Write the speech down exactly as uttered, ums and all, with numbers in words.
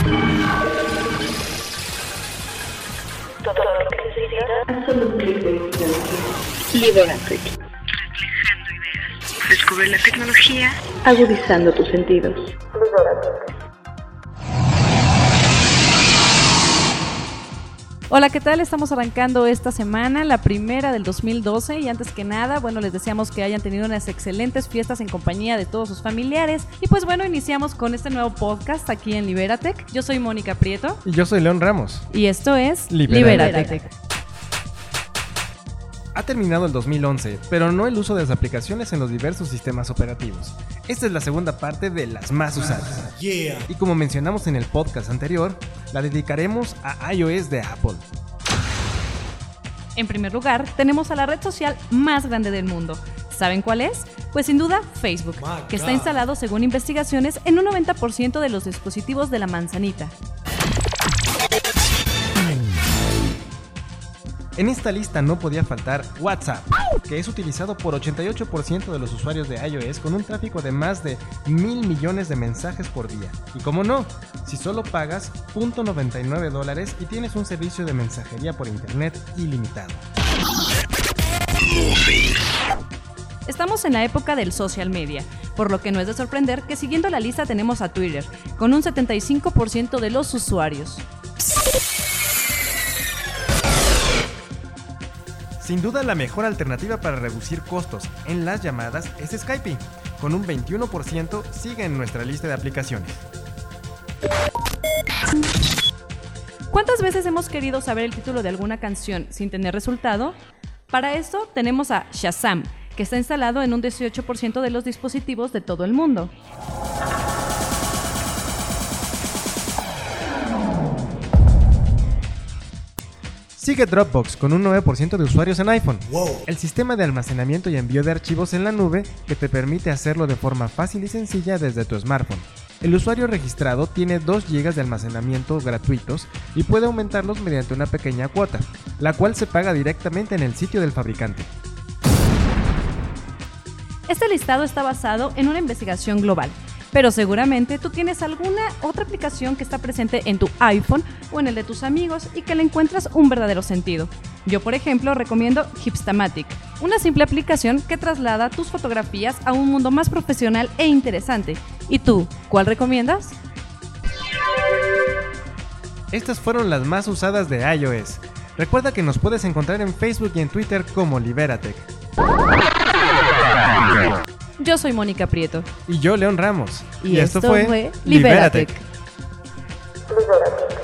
Todo lo que necesitas, solo un clic de distancia. Liberatec. Reflejando ideas. Descubre la tecnología, agudizando tus sentidos. Liberatec. Hola, ¿qué tal? Estamos arrancando esta semana, la primera del dos mil doce, y antes que nada, bueno, les deseamos que hayan tenido unas excelentes fiestas en compañía de todos sus familiares. Y pues bueno, iniciamos con este nuevo podcast aquí en Liberatec. Yo soy Mónica Prieto. Y yo soy León Ramos. Y esto es Liberatec. Liberatec. Ha terminado el dos mil once, pero no el uso de las aplicaciones en los diversos sistemas operativos. Esta es la segunda parte de las más usadas. Yeah. Y como mencionamos en el podcast anterior, la dedicaremos a iOS de Apple. En primer lugar, tenemos a la red social más grande del mundo. ¿Saben cuál es? Pues sin duda Facebook, que está instalado según investigaciones en un noventa por ciento de los dispositivos de la manzanita. En esta lista no podía faltar WhatsApp, que es utilizado por ochenta y ocho por ciento de los usuarios de iOS con un tráfico de más de mil millones de mensajes por día. Y como no, si solo pagas cero punto noventa y nueve dólares y tienes un servicio de mensajería por internet ilimitado. Estamos en la época del social media, por lo que no es de sorprender que siguiendo la lista tenemos a Twitter, con un setenta y cinco por ciento de los usuarios. Sin duda la mejor alternativa para reducir costos en las llamadas es Skype. Con un veintiuno por ciento sigue en nuestra lista de aplicaciones. ¿Cuántas veces hemos querido saber el título de alguna canción sin tener resultado? Para esto tenemos a Shazam, que está instalado en un dieciocho por ciento de los dispositivos de todo el mundo. Sigue Dropbox con un nueve por ciento de usuarios en iPhone. Wow. El sistema de almacenamiento y envío de archivos en la nube que te permite hacerlo de forma fácil y sencilla desde tu smartphone. El usuario registrado tiene dos gigas de almacenamiento gratuitos y puede aumentarlos mediante una pequeña cuota, la cual se paga directamente en el sitio del fabricante. Este listado está basado en una investigación global, pero seguramente tú tienes alguna otra aplicación que está presente en tu iPhone o en el de tus amigos y que le encuentras un verdadero sentido. Yo, por ejemplo, recomiendo Hipstamatic, una simple aplicación que traslada tus fotografías a un mundo más profesional e interesante. ¿Y tú, cuál recomiendas? Estas fueron las más usadas de iOS. Recuerda que nos puedes encontrar en Facebook y en Twitter como Liberatec. Yo soy Mónica Prieto. Y yo, León Ramos. Y, y esto, esto fue Liberatec. Liberatec.